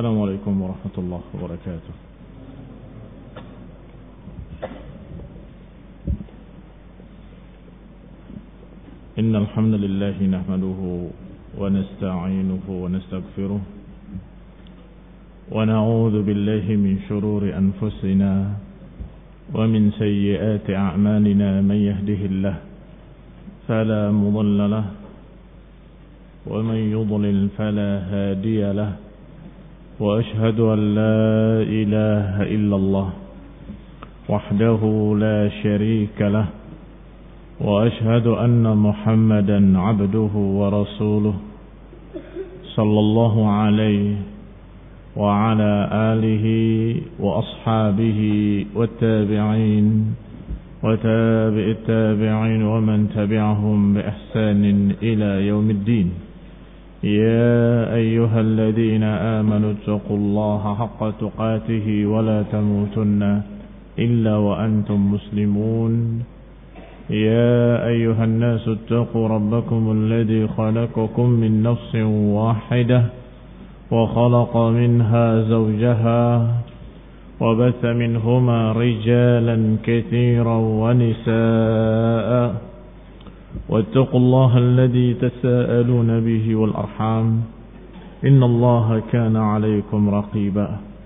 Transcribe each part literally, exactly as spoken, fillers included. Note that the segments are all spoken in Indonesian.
Assalamualaikum warahmatullahi wabarakatuh. Innal hamdalillah nahmaduhu wa nasta'inuhu wa nastaghfiruh wa na'udzu billahi min shururi anfusina wa min sayyiati a'malina man yahdihillahu fala mudilla lahu wa man yudlil fala hadiya lahu. وأشهد أن لا إله إلا الله وحده لا شريك له وأشهد أن محمدا عبده ورسوله صلى الله عليه وعلى آله وأصحابه والتابعين وتابع التابعين ومن تبعهم بإحسان إلى يوم الدين. يا أيها الذين آمنوا اتقوا الله حق تقاته ولا تموتن إلا وأنتم مسلمون. يا أيها الناس اتقوا ربكم الذي خلقكم من نفس واحدة وخلق منها زوجها وبث منهما رجالا كثيرا ونساء واتقوا الله الذي تساءلون به والأرحام إن الله كان عليكم رقيبا.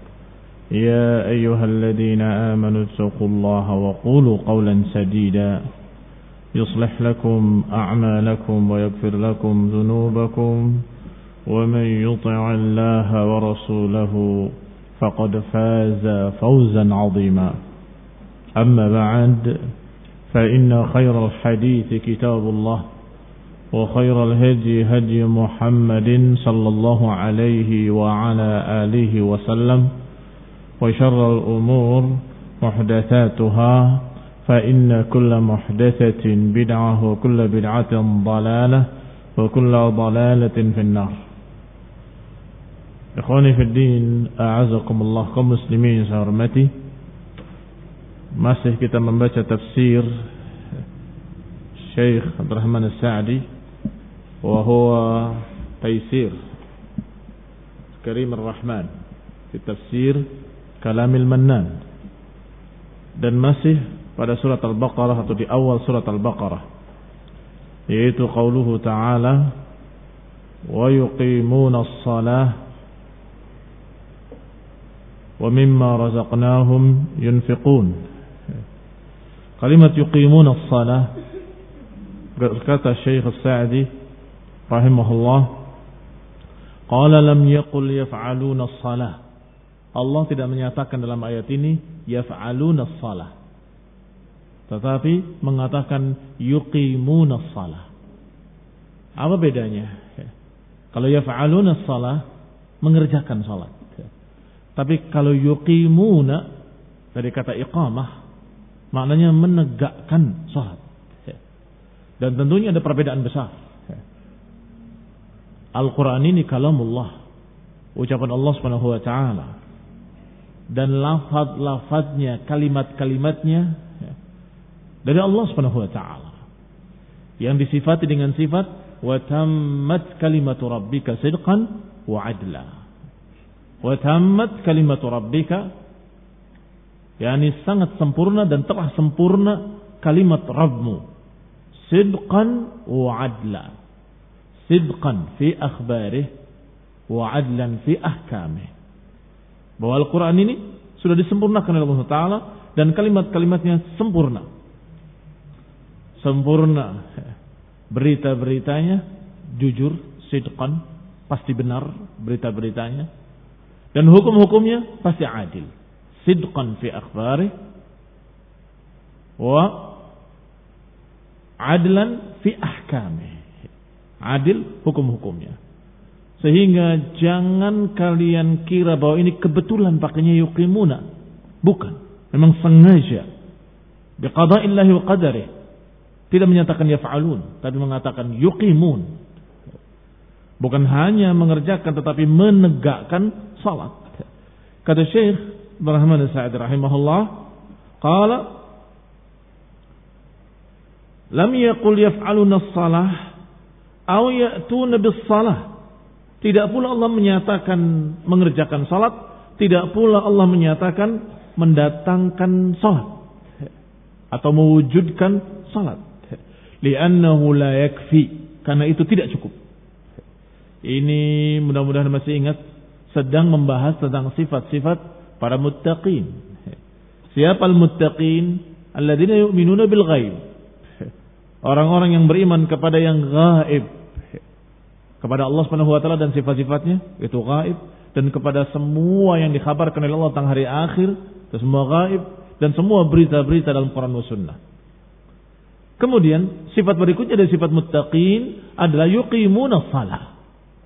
يا أيها الذين آمنوا اتقوا الله وقولوا قولا سديدا يصلح لكم أعمالكم ويغفر لكم ذنوبكم ومن يطع الله ورسوله فقد فاز فوزا عظيما. أما بعد فإن خير الحديث كتاب الله وخير الهدي هدي محمد صلى الله عليه وعلى آله وسلم وشر الأمور محدثاتها فإن كل محدثة بدعة وكل بدعة ضلالة وكل ضلالة في النار. إخواني في الدين أعزكم الله kaum muslimin saya hormati. Masih kita membaca tafsir Syekh Abdul Rahman As-Sa'di wa huwa Taisir Karim Ar-Rahman fi tafsir Kalamil Mannan, dan masih pada surat Al-Baqarah atau di awal surat Al-Baqarah, yaitu qauluhu ta'ala wa yuqimuna as-salah wa mimma razaqnahum yunfiqun. Kalimat yuqimuna as-salah, berkata Syekh As-Sa'di rahimahullah, qala lam yaqul yaf'aluna as-salah. Allah tidak menyatakan dalam ayat ini yaf'aluna as-salah, tetapi mengatakan yuqimuna as-salah. Apa bedanya? Kalau yaf'aluna as-salah, mengerjakan salat. Tapi kalau yuqimuna, dari kata iqamah, maknanya menegakkan salat. Dan tentunya ada perbedaan besar. Al-Quran ini kalamullah, ucapan Allah subhanahu wa ta'ala, dan lafaz-lafaznya, kalimat-kalimatnya dari Allah subhanahu wa ta'ala, yang disifati dengan sifat wa tammat kalimatu rabbika sidqan wa adla. Wa tammat kalimatu rabbika, yakni sangat sempurna dan telah sempurna kalimat Rabbmu, sidqan wa adla, sidqan fi akhbarih wa adlan fi ahkamih. Bahwa Al-Quran ini sudah disempurnakan oleh Allah Ta'ala dan kalimat-kalimatnya sempurna. Sempurna berita-beritanya jujur, sidqan, pasti benar berita-beritanya, dan hukum-hukumnya pasti adil, sidqan fi akhbarih wa adlan fi ahkamih, adil hukum-hukumnya. Sehingga jangan kalian kira bahwa ini kebetulan pakainya yuqimuna, bukan, memang sengaja biqada'illahi wa qadarih, tidak menyatakan yaf'alun, tapi mengatakan yuqimun. Bukan hanya mengerjakan tetapi menegakkan salat. Kata Syekh Rahman As-Sa'di rahimahullah, qala lam yaqul yaf'aluna as-salah aw ya'tuna bis-salah. Tidak pula Allah menyatakan mengerjakan salat, tidak pula Allah menyatakan mendatangkan salat atau mewujudkan salat. Li'annahu la yakfi, karena itu tidak cukup. Ini mudah-mudahan masih ingat, sedang membahas tentang sifat-sifat para muttaqin. Siapa al-muttaqin? Alladzina yu'minuna bil ghaib. Orang-orang yang beriman kepada yang gaib, kepada Allah Subhanahu wa taala dan sifat-sifatnya itu gaib, dan kepada semua yang dikhabarkan oleh Allah tentang hari akhir, itu semua gaib, dan semua berita-berita dalam Quran dan Sunnah. Kemudian sifat berikutnya dari sifat muttaqin adalah yuqimuna shalah.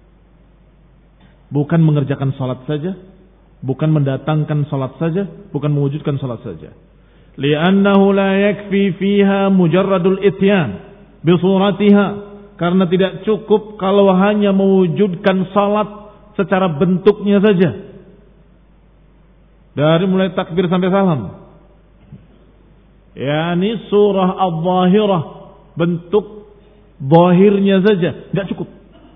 Bukan mengerjakan salat saja, bukan mendatangkan salat saja, bukan mewujudkan salat saja. Li'annahu la yakfi fiha mujarradul ityan bi suratiha, karena tidak cukup kalau hanya mewujudkan salat secara bentuknya saja. Dari mulai takbir sampai salam. Yani surah al-zahirah, bentuk zahirnya saja, enggak cukup.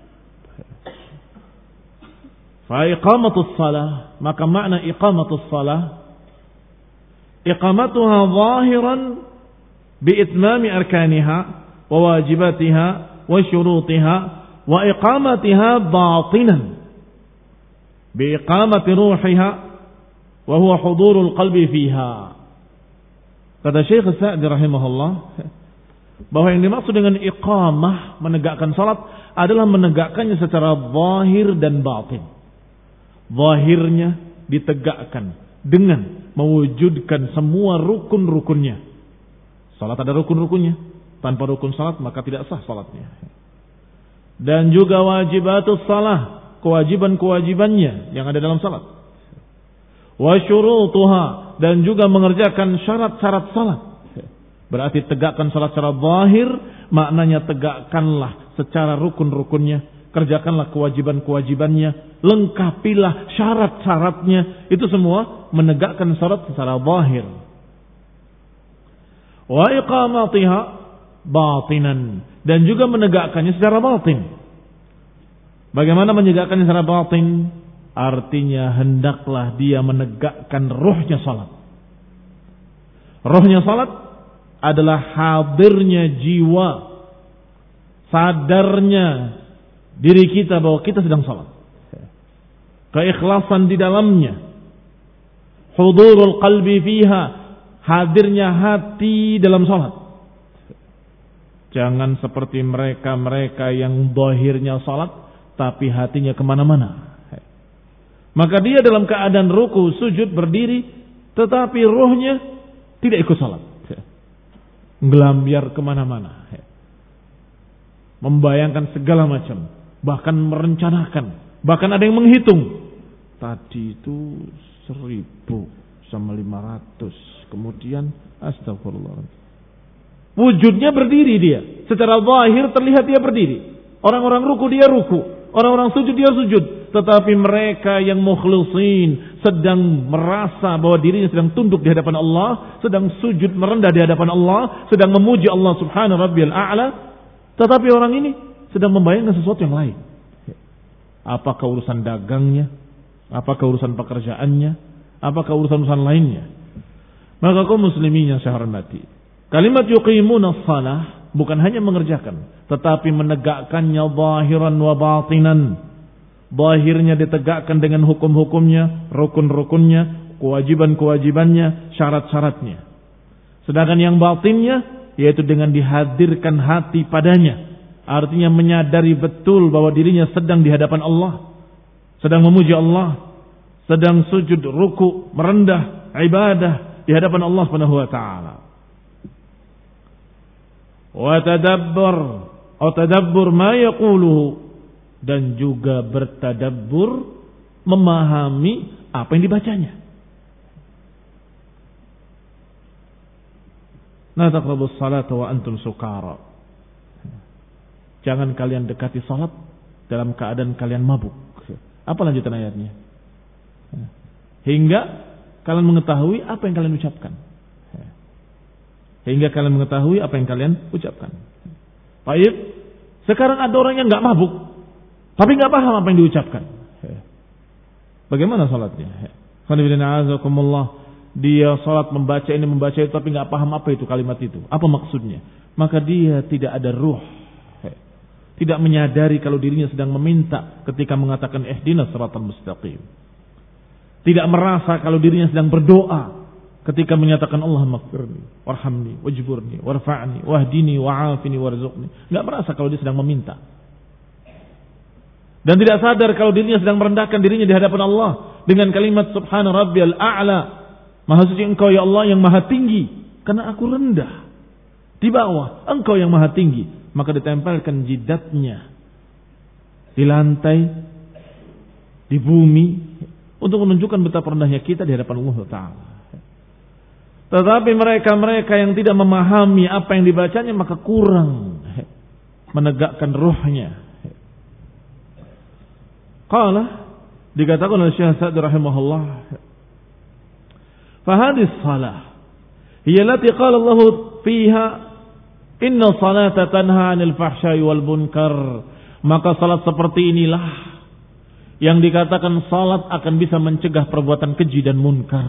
Fa iqamatus shalah, maka makna iqamatus shalah iqamatuha zahiran bi itmami arkaniha wa wajibatiha wa syurutiha wa iqamatiha batinan bi iqamati ruhiha wa huwa hudurul qalbi fiha. Kata Syekh Sa'di rahimahullah, bahwa yang dimaksud dengan iqamah, menegakkan salat, adalah menegakkannya secara zahir dan batin. Zahirnya ditegakkan dengan mewujudkan semua rukun-rukunnya. Salat ada rukun-rukunnya. Tanpa rukun salat maka tidak sah salatnya. Dan juga wajibatus salah, kewajiban-kewajibannya yang ada dalam salat. Wa syurutuha, dan juga mengerjakan syarat-syarat salat. Berarti tegakkan salat secara zahir, maknanya tegakkanlah secara rukun-rukunnya, kerjakanlah kewajiban-kewajibannya, lengkapilah syarat-syaratnya. Itu semua menegakkan salat secara zahir. Wa iqamatiha batinan, dan juga menegakkannya secara batin. Bagaimana menegakkannya secara batin? Artinya hendaklah dia menegakkan ruhnya salat. Ruhnya salat adalah hadirnya jiwa, sadarnya diri kita bahwa kita sedang salat. Keikhlasan di dalamnya. Hudurul qalbi fiha, hadirnya hati dalam salat. Jangan seperti mereka-mereka yang zahirnya salat tapi hatinya kemana-mana. Maka dia dalam keadaan ruku, sujud, berdiri, tetapi ruhnya tidak ikut salat. Ngelambiar kemana-mana. Membayangkan segala macam. Bahkan merencanakan. Bahkan ada yang menghitung. Tadi itu seribu sama lima ratus. Kemudian astagfirullah. Wujudnya berdiri dia. Secara zahir terlihat dia berdiri. Orang-orang ruku dia ruku. Orang-orang sujud dia sujud. Tetapi mereka yang mukhlisin sedang merasa bahwa dirinya sedang tunduk di hadapan Allah, sedang sujud merendah di hadapan Allah, sedang memuji Allah subhanahu rabbiyal a'la. Tetapi orang ini sedang membayangkan sesuatu yang lain. Apakah urusan dagangnya? Apakah urusan pekerjaannya? Apakah urusan-urusan lainnya? Maka kaum muslimin yang saya hormati, kalimat yuqimuna shalah bukan hanya mengerjakan, tetapi menegakkannya zahiran wa batinan. Zahirnya ditegakkan dengan hukum-hukumnya, rukun-rukunnya, kewajiban-kewajibannya, syarat-syaratnya. Sedangkan yang batinnya, yaitu dengan dihadirkan hati padanya. Artinya menyadari betul bahwa dirinya sedang di hadapan Allah, sedang memuji Allah, sedang sujud, ruku, merendah, ibadah di hadapan Allah Subhanahu wa taala. Wa tadabbur atau tadabbur ma yaquluhu, dan juga bertadabbur, memahami apa yang dibacanya. La taqrabus salata wa antum sukara. Jangan kalian dekati salat dalam keadaan kalian mabuk. Apa lanjutan ayatnya? Hingga kalian mengetahui apa yang kalian ucapkan. Hingga kalian mengetahui apa yang kalian ucapkan. Baik, sekarang ada orang yang enggak mabuk. tapi nggak paham apa yang diucapkan. Bagaimana salatnya? Dia salat membaca ini membaca itu tapi nggak paham apa itu kalimat itu, apa maksudnya? Maka dia tidak ada ruh, tidak menyadari kalau dirinya sedang meminta ketika mengatakan ihdinas siratal mustaqim. Tidak merasa kalau dirinya sedang berdoa ketika menyatakan Allahumma ighfirli warhamni wajburni warfa'ni wahdini wa'afini warzuqni. Enggak merasa kalau dia sedang meminta. Dan tidak sadar kalau dirinya sedang merendahkan dirinya di hadapan Allah dengan kalimat subhana rabbiyal a'la. Maha suci engkau ya Allah yang maha tinggi, karena aku rendah. Di bawah engkau yang maha tinggi, maka ditempelkan jidatnya di lantai, di bumi, untuk menunjukkan betapa rendahnya kita di hadapan Allah Ta'ala. Tetapi mereka-mereka yang tidak memahami apa yang dibacanya, maka kurang menegakkan ruhnya. Qala, dikatakan oleh Syekh Sa'di rahimahullah, fahadis salah hiya allati qala Allah fiha inna salata tanha 'anil fahsya'i wal munkar. Maka salat seperti inilah yang dikatakan salat akan bisa mencegah perbuatan keji dan munkar.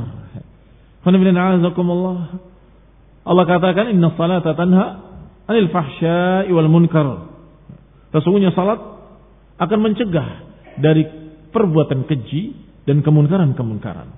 Allah katakan inna salata tanha 'anil fahsya'i wal munkar. Sesungguhnya salat akan mencegah dari perbuatan keji dan kemunkaran-kemunkaran.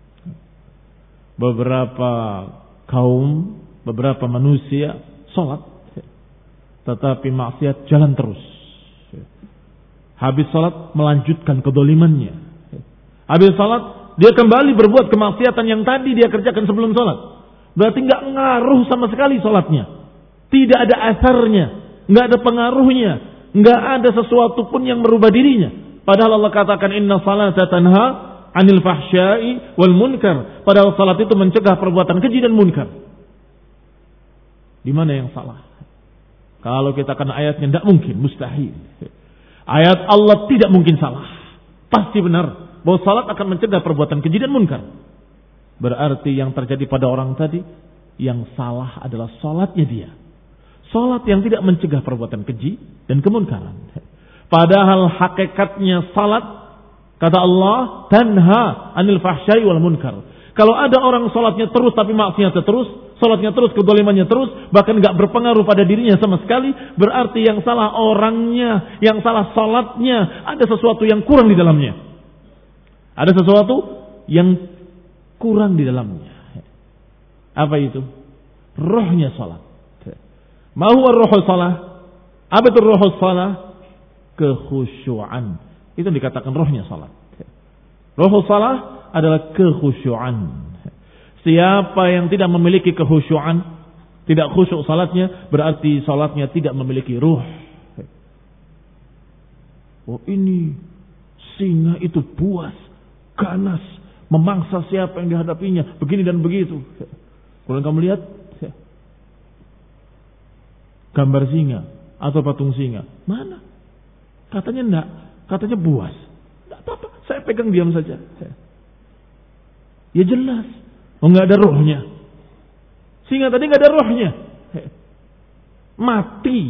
Beberapa kaum, beberapa manusia salat tetapi maksiat jalan terus. Habis salat melanjutkan kedolimannya. Habis salat dia kembali berbuat kemaksiatan yang tadi dia kerjakan sebelum salat. Berarti enggak ngaruh sama sekali salatnya. Tidak ada asarnya, enggak ada pengaruhnya, enggak ada sesuatu pun yang merubah dirinya. Padahal Allah katakan inna salata tanha 'anil fahsya'i wal munkar. Padahal salat itu mencegah perbuatan keji dan munkar. Di mana yang salah? Kalau kita kena ayatnya tidak mungkin, mustahil. Ayat Allah tidak mungkin salah. Pasti benar bahwa salat akan mencegah perbuatan keji dan munkar. Berarti yang terjadi pada orang tadi, yang salah adalah salatnya dia. Salat yang tidak mencegah perbuatan keji dan kemunkaran. Padahal hakikatnya salat, kata Allah, tanha 'anil fahsya'i wal munkar. Kalau ada orang salatnya terus tapi maksiatnya terus, salatnya terus, kedolimannya terus, bahkan enggak berpengaruh pada dirinya sama sekali, berarti yang salah orangnya, yang salah salatnya, ada sesuatu yang kurang di dalamnya. Ada sesuatu yang kurang di dalamnya. Apa itu? Rohnya salat. Ma huwa ruhus salah? Apa itu ruhus salah? Kekhusyuan. Itu dikatakan rohnya salat. Ruhus salah adalah kekhusyuan. Siapa yang tidak memiliki kekhusyuan, tidak khusyuk salatnya, berarti salatnya tidak memiliki ruh. Oh ini singa itu buas, ganas, memangsa siapa yang dihadapinya, begini dan begitu. Kalau kamu lihat gambar singa atau patung singa, mana? Katanya enggak, katanya buas. Enggak apa-apa, saya pegang diam saja. Ya jelas, oh enggak ada rohnya. Singa tadi enggak ada rohnya. Mati.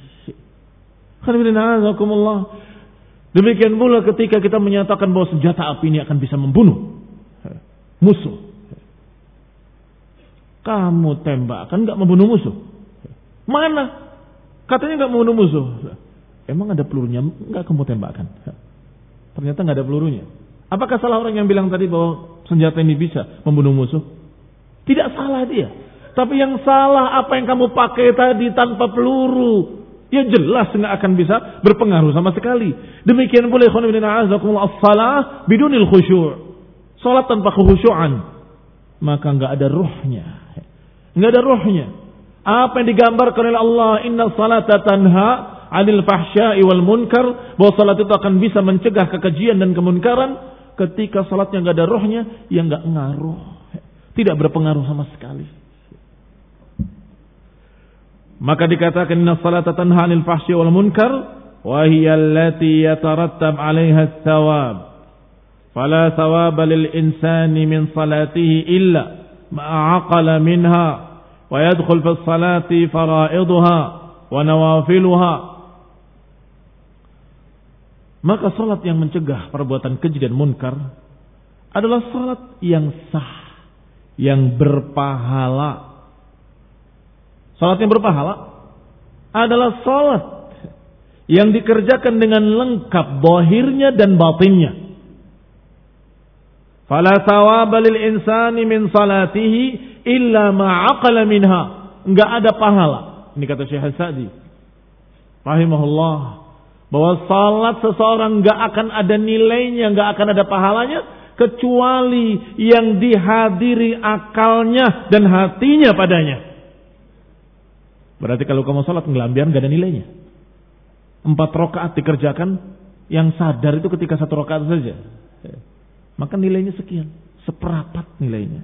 Demikian pula ketika kita menyatakan bahwa senjata api ini akan bisa membunuh musuh. Kamu tembak kan enggak membunuh musuh. Mana? Katanya enggak membunuh musuh. Emang ada pelurunya? Enggak kamu tembakkan. Ternyata enggak ada pelurunya. Apakah salah orang yang bilang tadi bahwa senjata ini bisa membunuh musuh? Tidak salah dia. Tapi yang salah apa yang kamu pakai tadi tanpa peluru. Ya jelas enggak akan bisa berpengaruh sama sekali. Demikian pula ikhwan fillah as-salah bidunil khusyu'. Salat tanpa kekhusyuan, maka enggak ada ruhnya. Enggak ada ruhnya. Apa yang digambarkan oleh Allah, inna salata tanha 'anil fahsya'i wal munkar, bahwa salat itu akan bisa mencegah kekejian dan kemunkaran. Ketika salatnya enggak ada rohnya, ya enggak ngaruh, tidak berpengaruh sama sekali. Maka dikatakan inna salata tanha 'anil fahsya'i wal munkar wa hiya allati yatarattab 'alaiha ats-tsawab. Fala thawaba lil insani min salatihi illa ma 'aqala minha wa yadkhul fi as-salati fara'idha wa nawafiluha. Maka salat yang mencegah perbuatan keji dan munkar adalah salat yang sah, yang berpahala. Salat yang berpahala adalah salat yang dikerjakan dengan lengkap zahirnya dan batinnya. Fala thawaba lil insani min salatihi illa ma aqala minha. Enggak ada pahala. Ini kata Syekh Sa'di rahimahullah, bahwa salat seseorang enggak akan ada nilainya, enggak akan ada pahalanya kecuali yang dihadiri akalnya dan hatinya padanya. Berarti kalau kamu salat ngelambian enggak ada nilainya. Empat rakaat dikerjakan, yang sadar itu ketika satu rakaat saja, maka nilainya sekian, seperapat nilainya.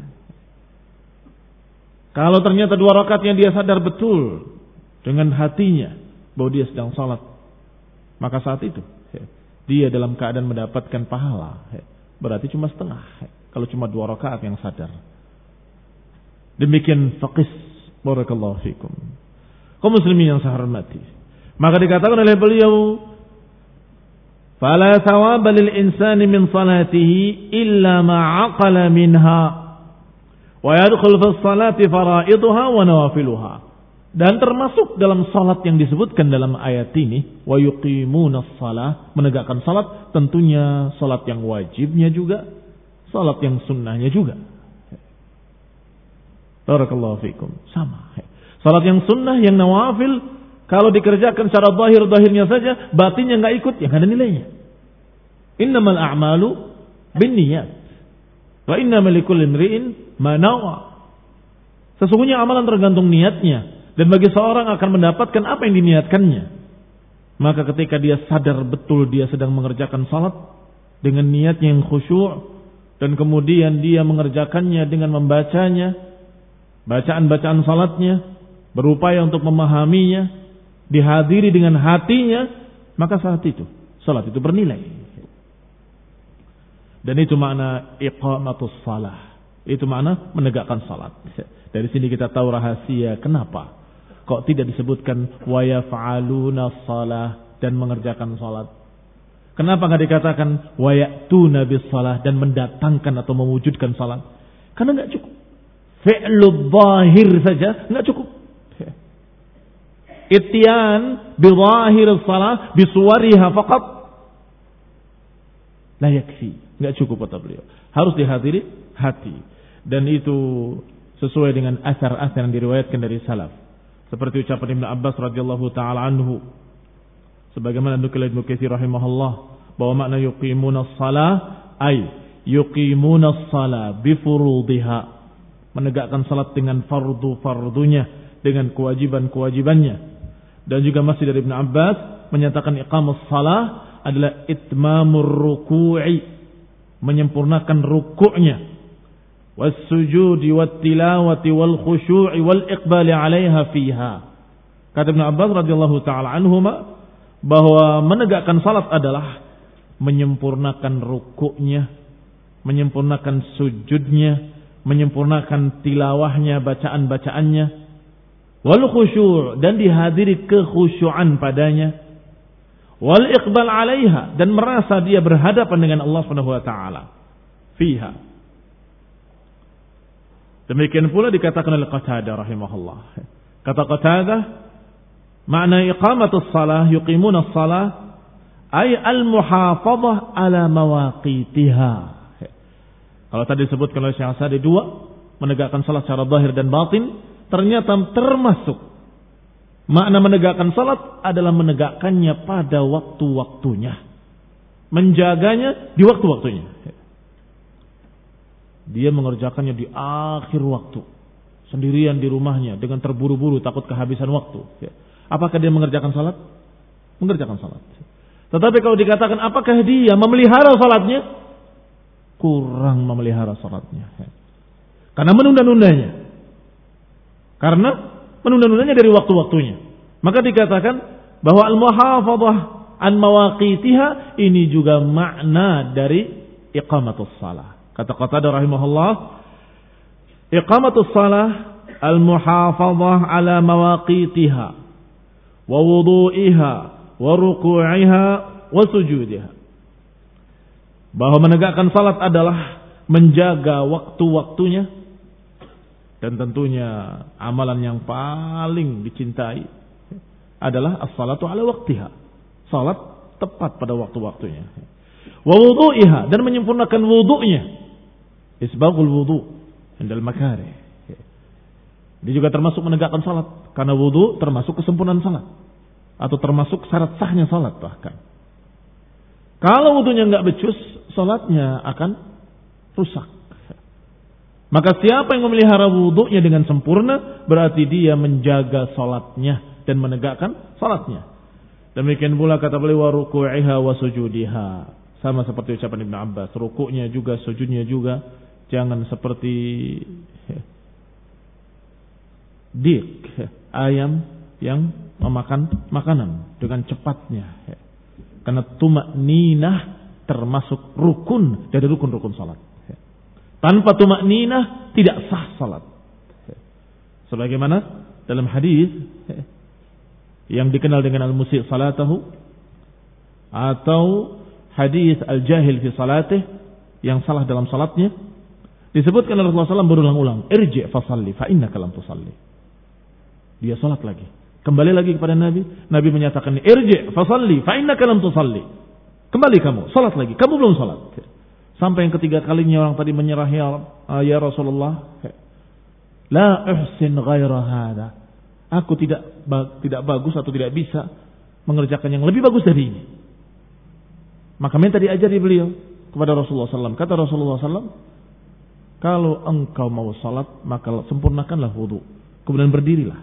Kalau ternyata dua rakaatnya dia sadar betul dengan hatinya bahwa dia sedang salat, maka saat itu dia dalam keadaan mendapatkan pahala. Berarti cuma setengah kalau cuma dua rakaat yang sadar. Demikian faqih. Barakallahu fikum. Kaum muslimin yang saya hormati, maka dikatakan oleh beliau, fala thawaba lil insani min salatihi illa ma aqala minha wa yadkhul fi salati faraiduha wa nawafiluha. Dan termasuk dalam salat yang disebutkan dalam ayat ini, wa yuqimunas shalah, menegakkan salat, tentunya salat yang wajibnya juga, salat yang sunnahnya juga. Barakallahu fikum. Sama. Salat yang sunnah, yang nawafil, kalau dikerjakan secara zahir-zahirnya saja, batinnya enggak ikut, yang ada nilainya. Innamal a'malu binniyat wa innamal likulli imri'in ma nawa. Sesungguhnya amalan tergantung niatnya, dan bagi seorang akan mendapatkan apa yang diniatkannya. Maka ketika dia sadar betul dia sedang mengerjakan salat dengan niatnya yang khusyuk, dan kemudian dia mengerjakannya dengan membacanya, bacaan-bacaan salatnya, berupaya untuk memahaminya, dihadiri dengan hatinya, maka saat itu salat itu bernilai. Dan itu makna iqamatus shalah. Itu makna menegakkan salat. Dari sini kita tahu rahasia kenapa kok tidak disebutkan wa yaf'aluna shalah dan mengerjakan salat. Kenapa enggak dikatakan wa ya'tuna bis shalah dan mendatangkan atau mewujudkan salat? Karena enggak cukup. Fi'lul zahir saja enggak cukup. Ityan bi zahir shalah bi suwariha faqat la yakfi. Enggak cukup kata beliau. Harus dihadiri hati. Dan itu sesuai dengan asar-asar yang diriwayatkan dari salaf. Seperti ucapan Ibnu Abbas radhiyallahu taala anhu, sebagaimana nukil Ibnu Katsir rahimahullah, bahwa makna yuqimuna shalah ay yuqimuna shalah bi furudiha, menegakkan salat dengan fardu-fardunya, dengan kewajiban-kewajibannya. Dan juga masih dari Ibnu Abbas menyatakan iqamus shalah adalah itmamur ruku'i, menyempurnakan rukuknya, was-sujudi wat-tilawati wal khusyu'i wal iqbali 'alaiha fiha. Kata Ibnu Abbas radhiyallahu taala anhuma, bahwa menegakkan salat adalah menyempurnakan rukuknya, menyempurnakan sujudnya, menyempurnakan tilawahnya, bacaan-bacaannya, wal khusyu' dan dihadiri kekhusyuan padanya, wal iqbal 'alaiha dan merasa dia berhadapan dengan Allah Subhanahu wa taala fiha. Demikian pula dikatakan oleh Qatadah rahimahullah. Kata Qatadah, makna iqamatus salah, yuqimuna salah, ay al-muhafadhah ala mawaqitiha. Kalau tadi disebutkan oleh Syekh Sa'di dua, menegakkan salat secara zahir dan batin, ternyata termasuk makna menegakkan salat adalah menegakkannya pada waktu-waktunya, menjaganya di waktu-waktunya. Dia mengerjakannya di akhir waktu, sendirian di rumahnya dengan terburu-buru takut kehabisan waktu. Apakah dia mengerjakan salat? Mengerjakan salat. Tetapi kalau dikatakan apakah dia memelihara salatnya? Kurang memelihara salatnya. Karena menunda-nundanya. Karena menunda-nundanya dari waktu-waktunya. Maka dikatakan bahwa al-muhafadhah an mawaqitiha ini juga makna dari iqamatus salah. Kata Qatadah rahimahullah, iqamatus salah al-muhafadhah ala mawaqitiha wa wudu'iha wa ruku'iha wa sujudiha. Bahwa menegakkan salat adalah menjaga waktu-waktunya, dan tentunya amalan yang paling dicintai adalah as-salatu ala waqtiha. Salat tepat pada waktu-waktunya. Wa wudu'iha, dan menyempurnakan wudu'nya. Isbaghul wudu' indal makarih. Dia juga termasuk menegakkan salat, karena wudu termasuk kesempurnaan salat, atau termasuk syarat sahnya salat bahkan. Kalau wudunya enggak becus, salatnya akan rusak. Maka siapa yang memelihara wudunya dengan sempurna, berarti dia menjaga salatnya dan menegakkan salatnya. Demikian pula kata beliau wa ruku'iha wa sujudiha. Sama seperti ucapan Ibnu Abbas, rukuknya juga, sujudnya juga jangan seperti dik, ayam yang memakan makanan dengan cepatnya. Karena tumakninah termasuk rukun dari rukun-rukun salat. Tanpa tumakninah tidak sah salat. Sebagaimana dalam hadis yang dikenal dengan al-musi' salatahu, atau hadis al-jahil fi salatih, yang salah dalam salatnya, disebutkan oleh Rasulullah shallallahu alaihi wasallam berulang-ulang, irji' fasalli fa innaka lam tusalli. Dia salat lagi, kembali lagi kepada Nabi. Nabi menyatakan, irji' fasalli fa innaka lam tusalli. Kembali kamu, salat lagi, kamu belum salat. Sampai yang ketiga kalinya orang tadi menyerah, ya, ya Rasulullah, la uhsin ghaira hada. Aku tidak tidak bagus atau tidak bisa mengerjakan yang lebih bagus dari ini. Maka minta diajari beliau kepada Rasulullah shallallahu alaihi wasallam. Kata Rasulullah shallallahu alaihi wasallam, kalau engkau mau salat, maka sempurnakanlah wudu. Kemudian berdirilah.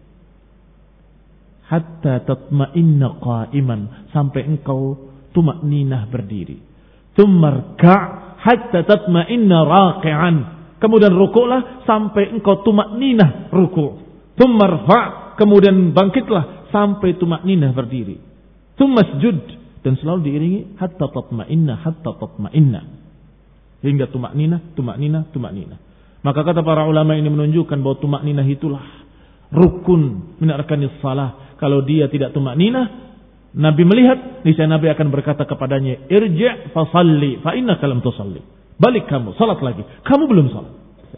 Hatta tatma'inna qa'iman, sampai engkau tumakninah berdiri. Tsummarka' hatta tatma'inna raqi'an. Kemudian rukuklah sampai engkau tumakninah ruku'. Tsummarfa', kemudian bangkitlah sampai tumakninah berdiri. Tsummasjud, dan selalu diiringi hatta tatma'inna hatta tatma'inna. Hingga tumakninah, tumakninah, tumakninah. Maka kata para ulama ini menunjukkan bahwa tumakninah itulah rukun min arkanis shalah. Kalau dia tidak tumakninah, Nabi melihat, niscaya Nabi akan berkata kepadanya, irji' fasalli fa innaka lam tusalli. Balik kamu, salat lagi. Kamu belum salat.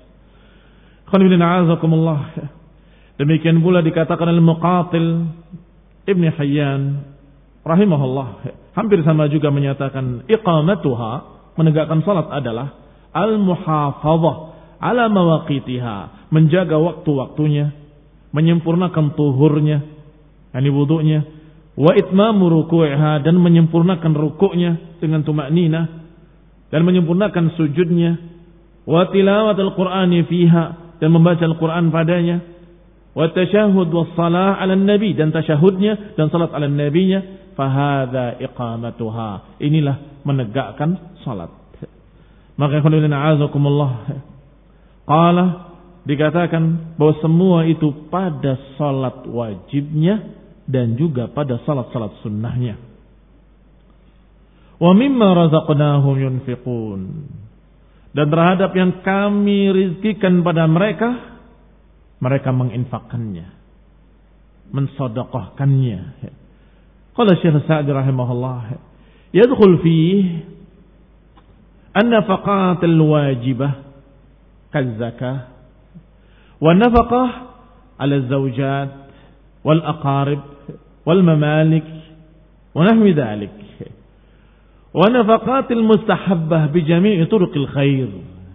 Demikian pula dikatakan oleh Muqatil Ibn Hayyan rahimahullah, hampir sama juga menyatakan iqamatuha, menegakkan salat adalah al-muhafazah ala mawaqitiha, menjaga waktu-waktunya, menyempurnakan tuhurnya, yakni wudunya, wa itmamu ruku'iha, dan menyempurnakan rukuknya dengan tumakninah, dan menyempurnakan sujudnya, wa tilawatul qur'ani fiha, dan membaca Al-Quran padanya, wa tasyahud was salah ala nabi, dan tasyahudnya dan salat ala nabinya, fahadha iqamatuha, inilah menegakkan salat. Maka khonibina a'azakumullah, qala, dikatakan bahwa semua itu pada salat wajibnya dan juga pada salat-salat sunnahnya. Wa mimma razaqnahum yunfiqun, dan terhadap yang kami rizkikan pada mereka, mereka menginfakkannya, mensedekahkannya. Qala Syekh Sa'di rahimahullah, yadkhul fihi an-nafaqat al-wajibah kaz-zakah wa nafaqah ala az-zawjat wal aqarib wal mamalik wa nahwi dhalik, wa nafaqatil mustahabbah bi jami'i turuqil khair.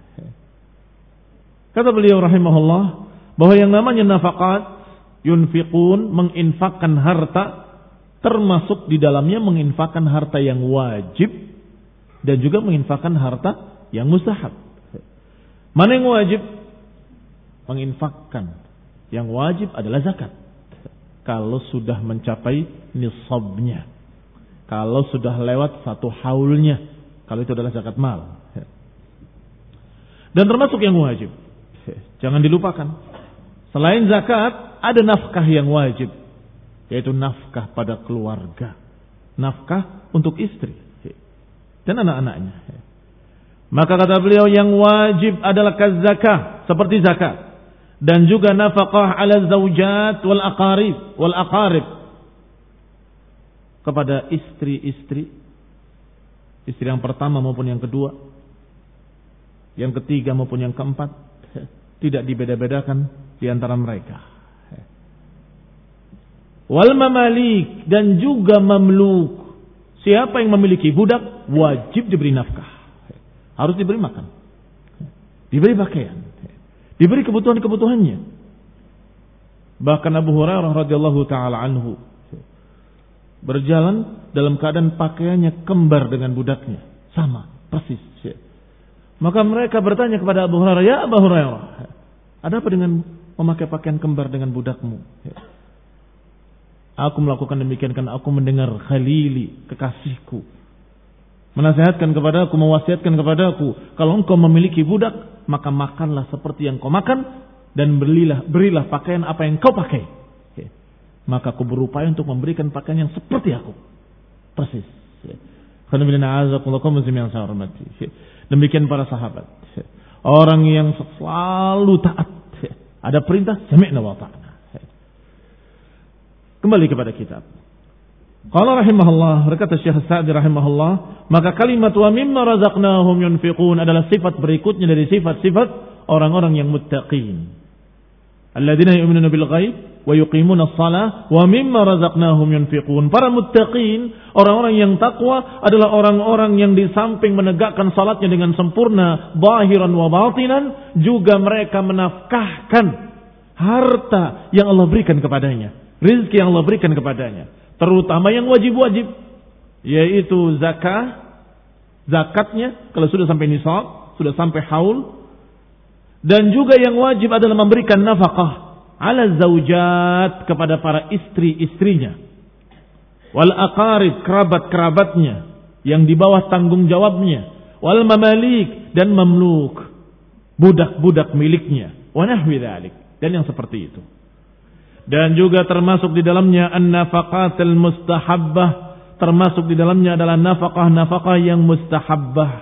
Kata beliau rahimahullah bahwa yang namanya nafaqat, yunfiqun, menginfakkan harta, termasuk di dalamnya menginfakkan harta yang wajib dan juga menginfakkan harta yang mustahab. Mana yang wajib? Menginfakkan yang wajib adalah zakat, kalau sudah mencapai nisabnya, kalau sudah lewat satu haulnya, kalau itu adalah zakat mal. Dan termasuk yang wajib, jangan dilupakan, selain zakat ada nafkah yang wajib, yaitu nafkah pada keluarga, nafkah untuk istri dan anak-anaknya. Maka kata beliau, yang wajib adalah kaz-zakah, seperti zakat, dan juga nafkah ala zaujat wal aqarib wal aqarib, kepada istri-istri, istri yang pertama maupun yang kedua, yang ketiga maupun yang keempat, tidak dibeda-bedakan di antara mereka. Wal mamalik, dan juga mamluk. Siapa yang memiliki budak wajib diberi nafkah, harus diberi makan, diberi pakaian, diberi kebutuhan-kebutuhannya. Bahkan Abu Hurairah radhiyallahu taala anhu berjalan dalam keadaan pakaiannya kembar dengan budaknya, sama persis. Maka mereka bertanya kepada Abu Hurairah, "Ya Abu Hurairah, ada apa dengan memakai pakaian kembar dengan budakmu?" "Aku melakukan demikian karena aku mendengar Khalili, kekasihku, menasihatkan kepadaku, mewasiatkan kepadaku, kalau engkau memiliki budak, maka makanlah seperti yang kau makan, dan berilah, berilah pakaian apa yang kau pakai." Maka aku berupaya untuk memberikan pakaian yang seperti aku, persis. Demikian para sahabat, orang yang selalu taat, ada perintah sami'na wa ta'na. Kembali kepada kitab. Qala rahimahullah, berkata Syekh Sa'di rahimahullah, maka kalimat wa mimma razaqnahum yunfiqun adalah sifat berikutnya dari sifat-sifat orang-orang yang muttaqin. Alladzina yu'minuna bil ghaib wa yuqimuna shalah wa mimma razaqnahum yunfiqun. Para muttaqin, orang-orang yang takwa adalah orang-orang yang di samping menegakkan salatnya dengan sempurna, zahiran wa batinan, juga mereka menafkahkan harta yang Allah berikan kepadanya, rizki yang Allah berikan kepadanya, terutama yang wajib-wajib, yaitu zakah, zakatnya kalau sudah sampai nisab, sudah sampai haul. Dan juga yang wajib adalah memberikan nafkah ala zaujat, kepada para istri-istrinya, wal aqarib, kerabat-kerabatnya yang di bawah tanggung jawabnya, wal mamalik, dan mamluk, budak-budak miliknya, wa nahwi dzalik, dan yang seperti itu. Dan juga termasuk di dalamnya an-nafaqatul mustahabbah, termasuk di dalamnya adalah nafkah-nafkah yang mustahabbah.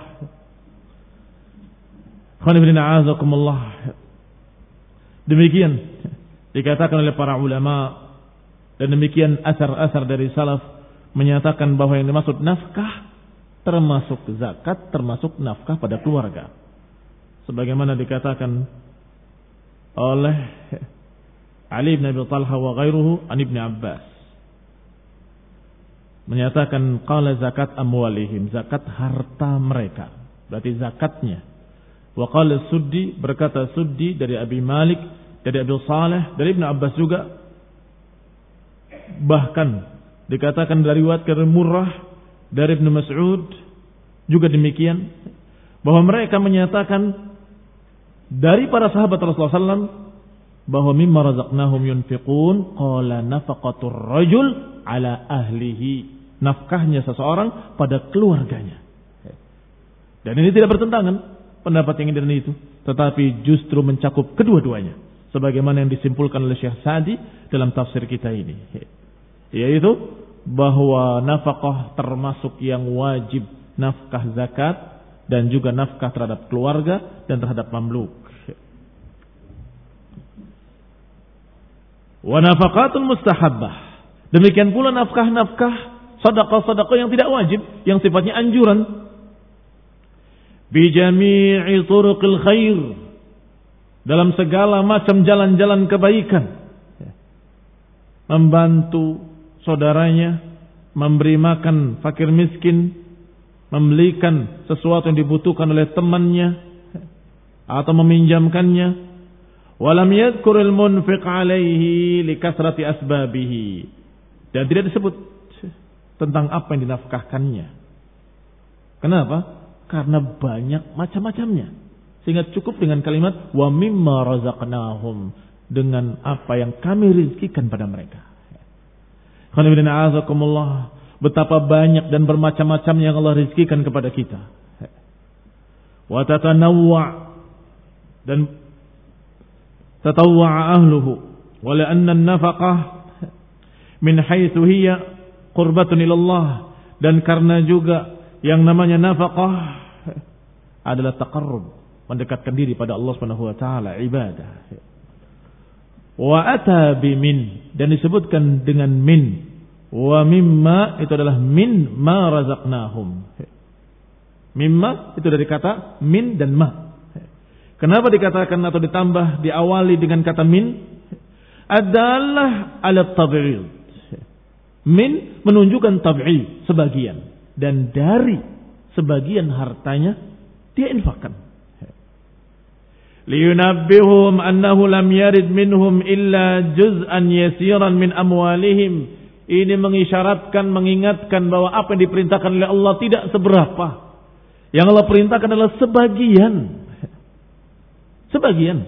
Demikian dikatakan oleh para ulama, dan demikian asar-asar dari salaf menyatakan bahwa yang dimaksud nafkah termasuk zakat, termasuk nafkah pada keluarga, sebagaimana dikatakan oleh Ali bin Abi Talha wa ghairuhu an Ibnu Abbas, menyatakan qala zakat amwalihim, zakat harta mereka, berarti zakatnya. Wa qala Suddi, berkata Suddi dari Abi Malik, dari Abi Saleh, dari Ibnu Abbas juga, bahkan dikatakan dari riwayat Murrah dari Ibnu Mas'ud juga demikian, bahwa mereka menyatakan dari para sahabat Rasulullah sallallahu alaihi wasallam bahwa mimma razaqnahum yunfiqun, qala nafaqatur rajul ala ahlihi, nafkahnya seseorang pada keluarganya. Dan ini tidak bertentangan pendapat yang ini itu, tetapi justru mencakup kedua-duanya, sebagaimana yang disimpulkan oleh Syekh Sa'di dalam tafsir kita ini, yaitu bahwa nafkah termasuk yang wajib, nafkah zakat, dan juga nafkah terhadap keluarga dan terhadap mamluk. Wa nafaqatul mustahabbah, demikian pula nafkah-nafkah sedekah-sedekah yang tidak wajib, yang sifatnya anjuran. Bi jami'i turuqil khair, dalam segala macam jalan-jalan kebaikan, membantu saudaranya, memberi makan fakir miskin, membelikan sesuatu yang dibutuhkan oleh temannya atau meminjamkannya. Walam yadhkurul munfiq alaihi likasrati asbabihi, dan tidak disebut tentang apa yang dinafkahkannya. Kenapa? Karena banyak macam-macamnya, sehingga cukup dengan kalimat wa mimma razaqnahum, dengan apa yang kami rizkikan pada mereka. Betapa banyak dan bermacam-macam yang Allah rizkikan kepada kita. Wa tatanawwa, dan tatawwa ahluhu, wa la anna an-nafaqah min haitsu hiya qurbatun ila Allah, dan karena juga yang namanya nafaqah adalah taqarrub, mendekatkan diri pada Allah Subhanahu wa taala, ibadah. Wa ata bi min, dan disebutkan dengan min, Wa mimma itu adalah min ma razaqnahum. Mimma itu dari kata min dan ma. Kenapa dikatakan atau ditambah diawali dengan kata min? Adalah ala tab'id. Min menunjukkan tab'id, sebagian, dan dari sebagian hartanya dia infakkan. Liyunabbihum annahu lam yarid minhum illa juz'an yasiran min amwalihim. Ini mengisyaratkan, mengingatkan bahwa apa yang diperintahkan oleh Allah tidak seberapa. Yang Allah perintahkan adalah sebagian. Sebagian.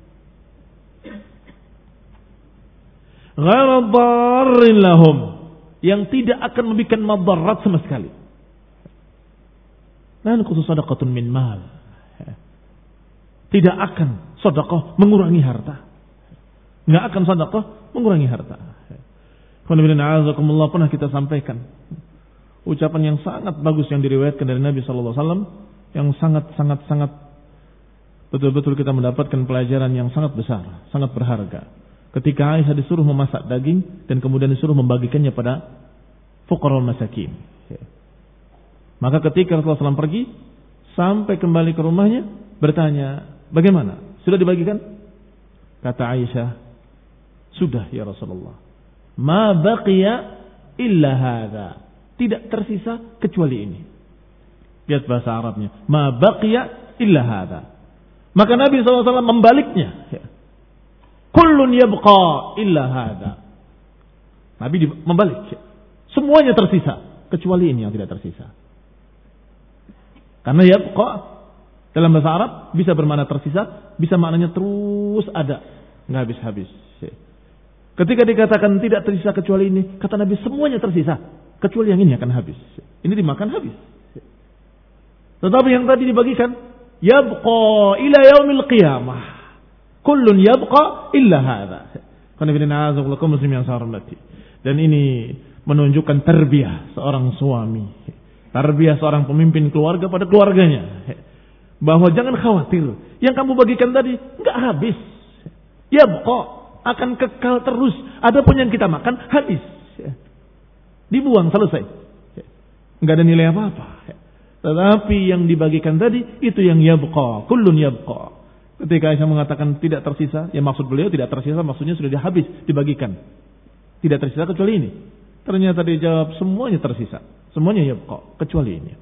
Ghairu dharrin lahum, yang tidak akan membuat madarat sama sekali. Dan khusus sadaqatun min mal, tidak akan sedekah mengurangi harta. Enggak akan sedekah mengurangi harta. Alhamdulillah, pernah kita sampaikan ucapan yang sangat bagus yang diriwayatkan dari Nabi sallallahu alaihi wasallam, yang sangat sangat sangat betul-betul kita mendapatkan pelajaran yang sangat besar, sangat berharga. Ketika Aisyah disuruh memasak daging dan kemudian disuruh membagikannya pada fuqara masakin. Maka ketika Rasulullah sallallahu alaihi wasallam pergi sampai kembali ke rumahnya, bertanya, bagaimana? Sudah dibagikan? Kata Aisyah, sudah ya Rasulullah. Ma baqiya illa hadha. Tidak tersisa kecuali ini. Lihat bahasa Arabnya. Ma baqiya illa hadha. Maka Nabi sallallahu alaihi wasallam membaliknya. Kullun yabqa illa hadha. Nabi membalik. Semuanya tersisa kecuali ini yang tidak tersisa. Karena yabqa dalam bahasa Arab bisa bermakna tersisa, bisa maknanya terus ada, enggak habis-habis. Ketika dikatakan tidak tersisa kecuali ini, kata Nabi semuanya tersisa kecuali yang ini akan habis. Ini dimakan habis. Tetapi yang tadi dibagikan, yabqa ila yaumil qiyamah. Kullun yabqa illa hadha. Dan ini menunjukkan tarbiyah seorang suami, tarbiyah seorang pemimpin keluarga pada keluarganya, bahwa jangan khawatir, yang kamu bagikan tadi enggak habis. Yabqa, akan kekal terus. Adapun yang kita makan habis, dibuang, selesai, enggak ada nilai apa-apa. Tetapi yang dibagikan tadi itu yang yabqa, kullun yabqa. Ketika Aisyah mengatakan tidak tersisa, ya maksud beliau tidak tersisa maksudnya sudah habis dibagikan, tidak tersisa kecuali ini. Ternyata dia jawab semuanya tersisa, semuanya yabqa kecuali ini.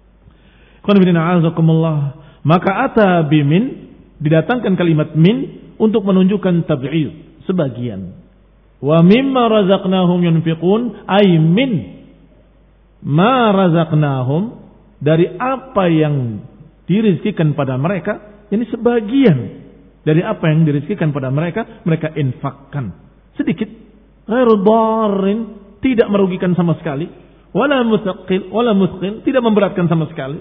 Maka ata bimin, didatangkan kalimat min untuk menunjukkan tab'id, sebagian. Wa mimma razaqnahum yunfiqun, ay min ma razaqnahum, dari apa yang dirizkikan pada mereka, ini sebagian dari apa yang dirizkikan pada mereka, mereka infakkan sedikit. Ghairu dharrin, tidak merugikan sama sekali, wala muthqil, wala muthqil, tidak memberatkan sama sekali.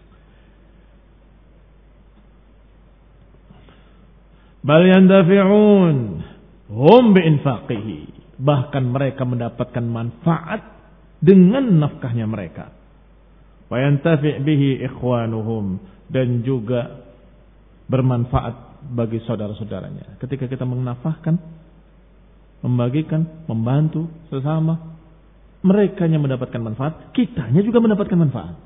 Bal yandafi'un hum biinfaqihi, bahkan mereka mendapatkan manfaat dengan nafkahnya mereka. Wa yantafi' bihi ikhwanuhum, dan juga bermanfaat bagi saudara-saudaranya. Ketika kita menafkahkan, membagikan, membantu sesama, mereka yang mendapatkan manfaat, kitanya juga mendapatkan manfaat.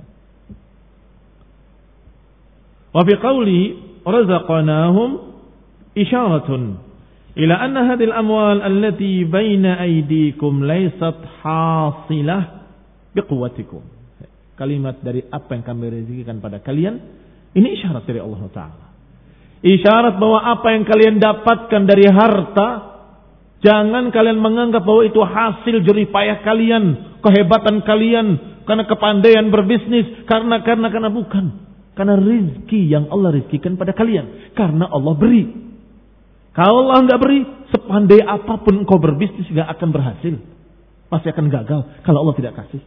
Wa fi qawli razaqnahum isyaratun ila anna hadhil amwal allati baina aydikum laysat hasilah biquwwatikum. Kalimat dari apa yang kami rezekikan pada kalian, ini isyarat dari Allah Ta'ala. Isyarat bahwa apa yang kalian dapatkan dari harta, jangan kalian menganggap bahwa itu hasil jerih payah kalian, kehebatan kalian, karena kepandaian berbisnis, karena karena karena bukan. Karena rizki yang Allah rizkikan pada kalian, karena Allah beri. Kalau Allah enggak beri, sepandai apapun engkau berbisnis enggak akan berhasil, pasti akan gagal kalau Allah tidak kasih.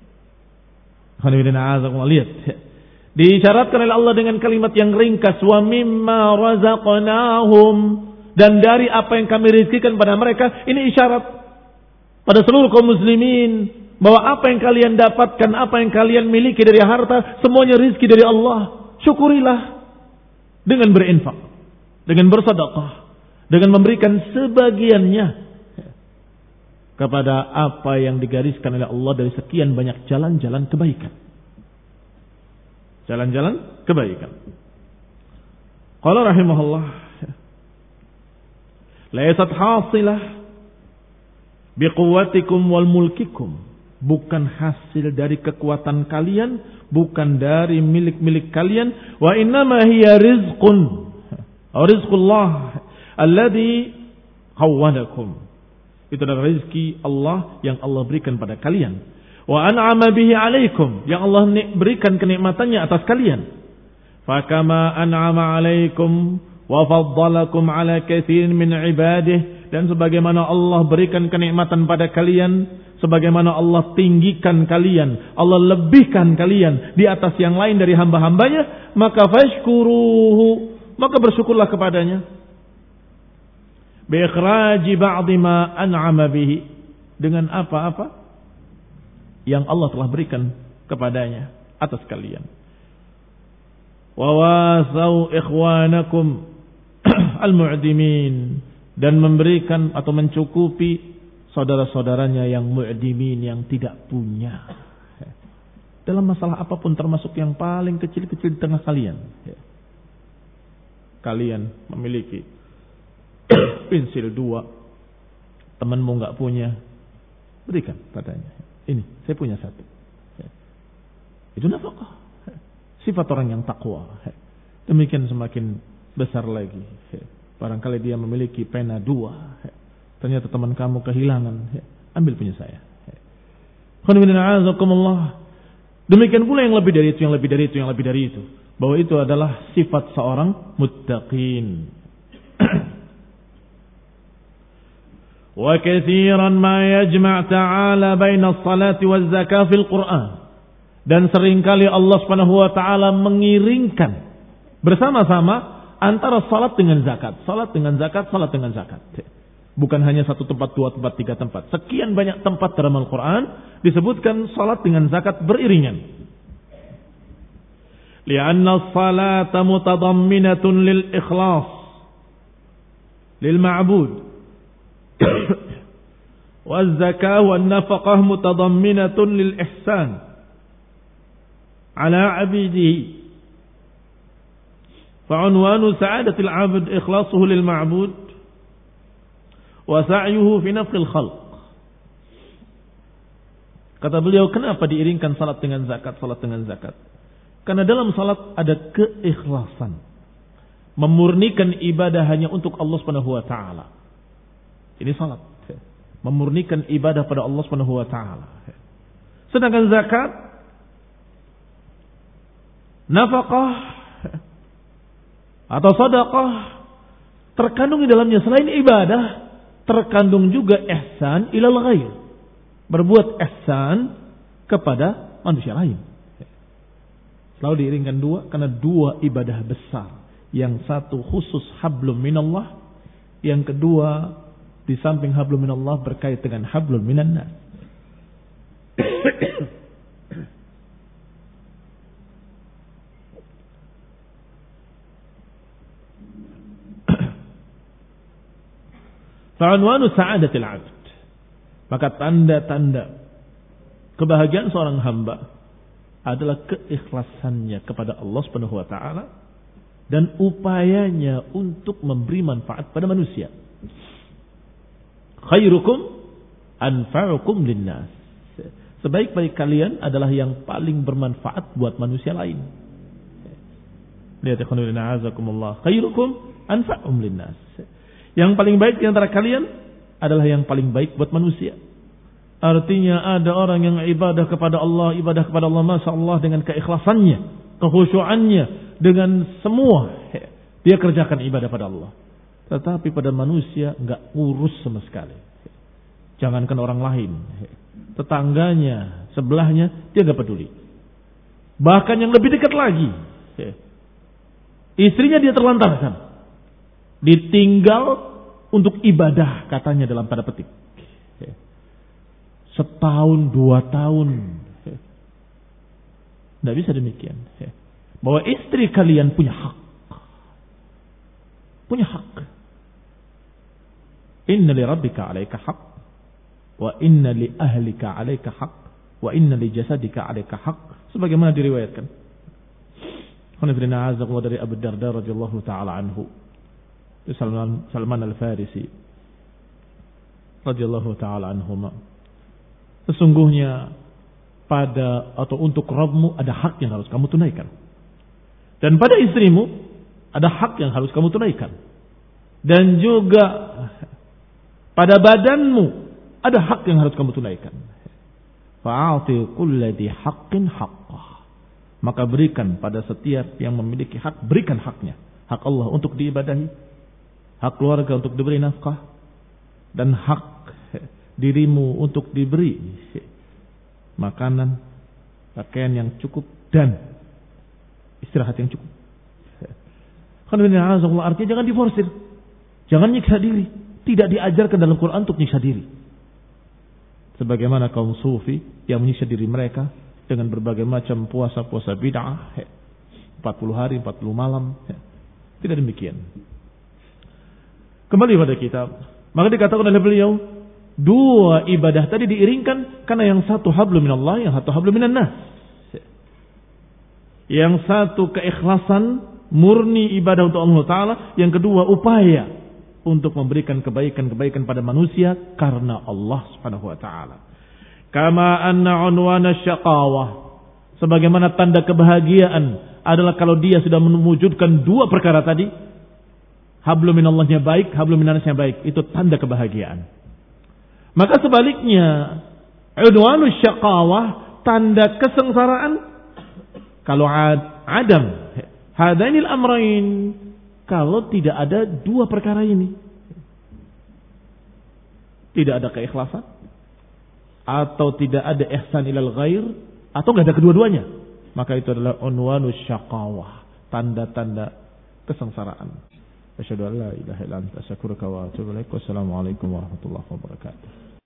Lihat, diisyaratkan oleh Allah dengan kalimat yang ringkas, wa mimma razaqnahum, dan dari apa yang kami rizkikan pada mereka. Ini isyarat pada seluruh kaum muslimin bahwa apa yang kalian dapatkan, apa yang kalian miliki dari harta, semuanya rizki dari Allah. Syukurilah dengan berinfak, dengan bersedekah, dengan memberikan sebagiannya. kepada apa yang digariskan oleh Allah dari sekian banyak jalan-jalan kebaikan. Jalan-jalan kebaikan. Qala rahimahullah, laysat hasilah biquwwatikum wal mulkikum, bukan hasil dari kekuatan kalian, bukan dari milik-milik kalian, wa innama hiya rizqun, rizqullah alladhi khawwanakum. Itu adalah rezeki Allah yang Allah berikan pada kalian. Wa an'ama bihi alaikum, yang Allah berikan kenikmatannya atas kalian. Fakama an'ama alaikum wa faddalakum ala katsirin min ibadihi, dan sebagaimana Allah berikan kenikmatan pada kalian, sebagaimana Allah tinggikan kalian, Allah lebihkan kalian di atas yang lain dari hamba-hambanya, maka fashkuruhu, maka bersyukurlah kepadanya. Bi ikhraji ba'dhi ma an'ama bihi, dengan apa-apa yang Allah telah berikan kepadanya atas kalian. Wa wasau ikhwanakum al-mu'dimin, dan memberikan atau mencukupi saudara-saudaranya yang mu'dimin, yang tidak punya. Dalam masalah apapun, termasuk yang paling kecil-kecil di tengah kalian. Kalian memiliki pensil dua, temanmu enggak punya, berikan padanya. Ini, saya punya satu. Itu nafkah. Sifat orang yang takwa. Demikian semakin besar lagi. Barangkali dia memiliki pena dua, ternyata teman kamu kehilangan, ambil punya saya. Demikian pula yang lebih dari itu, yang lebih dari itu, yang lebih dari itu. Bahwa itu adalah sifat seorang muttaqin. Wa katsiran ma yajma' ta'ala baina as-salati waz-zakah fil Qur'an. Dan seringkali Allah Subhanahu wa taala mengiringkan bersama-sama antara salat dengan zakat, salat dengan zakat, salat dengan zakat. Bukan hanya satu tempat, dua tempat, tiga tempat. Sekian banyak tempat dalam Al-Quran disebutkan salat dengan zakat beriringan. Lianna as-salata mutadamminatun lil ikhlas lil ma'bud. Wa az-zakah wa an-nafaqah mutadamminatun lil ihsan ala 'abidihi. فعنوان سعادة العبد إخلاصه للمعبود وسعيه في نفع الخلق. Kata beliau, kenapa diiringkan salat dengan zakat, salat dengan zakat? Karena dalam salat ada keikhlasan, memurnikan ibadah hanya untuk Allah Subhanahu wa taala. Ini salat, memurnikan ibadah pada Allah Subhanahu wa taala. Sedangkan zakat, nafkah atau sedekah, terkandung di dalamnya selain ibadah, terkandung juga ihsan ilal ghair, berbuat ihsan kepada manusia lain. Selalu diiringkan dua, karena dua ibadah besar. Yang satu khusus hablum minallah, yang kedua di samping hablum minallah berkait dengan hablum minan nas. Fa'anwanu sa'adatil 'abd, maka tanda-tanda kebahagiaan seorang hamba adalah keikhlasannya kepada Allah Subhanahu wa taala dan upayanya untuk memberi manfaat pada manusia. Khairukum anfa'ukum linnas, sebaik-baik kalian adalah yang paling bermanfaat buat manusia lain. Lihat ikhwan fillah, azakumullah, khairukum anfa'ukum linnas. Yang paling baik di antara kalian adalah yang paling baik buat manusia. Artinya ada orang yang ibadah kepada Allah, ibadah kepada Allah, Masya Allah, dengan keikhlasannya, kekhusyuannya, dengan semua dia kerjakan ibadah pada Allah. Tetapi pada manusia enggak urus sama sekali. Jangankan orang lain, tetangganya, sebelahnya, dia enggak peduli. Bahkan yang lebih dekat lagi, istrinya dia terlantarkan, ditinggal untuk ibadah, katanya dalam tanda petik. Setahun, dua tahun. Tidak bisa demikian. Bahwa istri kalian punya hak. Punya hak. Inna li rabbika alaika haq. wa inna li ahlika 'alaika haqq wa inna li jasadika 'alaika haqq, sebagaimana diriwayatkan dari Abu Darda radhiyallahu taala anhu, Salman, Salman Al-Farisi radhiyallahu taala anhuma, sesungguhnya pada atau untuk Rabbmu ada hak yang harus kamu tunaikan, dan pada istrimu ada hak yang harus kamu tunaikan, dan juga pada badanmu ada hak yang harus kamu tunaikan. Fa'ati kulli dhi haqqin haqqah, maka berikan pada setiap yang memiliki hak, berikan haknya. Hak Allah untuk diibadahi, hak keluarga untuk diberi nafkah, dan hak dirimu untuk diberi makanan, pakaian yang cukup, dan istirahat yang cukup. Artinya jangan diforsir, jangan nyiksa diri. Tidak diajarkan dalam Quran untuk nyiksa diri, sebagaimana kaum sufi yang menyiksa diri mereka dengan berbagai macam puasa-puasa bid'ah, empat puluh hari, empat puluh malam. Tidak demikian. Kembali pada kitab, maka dikatakan oleh beliau, dua ibadah tadi diiringkan karena yang satu hablum minallah, yang satu hablum minan nas. Yang satu keikhlasan murni ibadah untuk Allah Ta'ala, yang kedua upaya untuk memberikan kebaikan-kebaikan pada manusia karena Allah Subhanahu wa taala. Kama anna unwana syaqawah, sebagaimana tanda kebahagiaan adalah kalau dia sudah mewujudkan dua perkara tadi, hablum minallahnya baik, hablum minannasnya baik, itu tanda kebahagiaan. Maka sebaliknya, unwanu syaqawah, tanda kesengsaraan, kalau ad, adam hadainil amrain, kalau tidak ada dua perkara ini, tidak ada keikhlasan, atau tidak ada ihsan ilal ghair, atau tidak ada kedua-duanya, maka itu adalah unwanus syaqawah, tanda-tanda kesengsaraan. Asyhadu an la ilaha illa anta astaghfiruka wa atubu ilaik. Wassalamualaikum warahmatullahi wabarakatuh.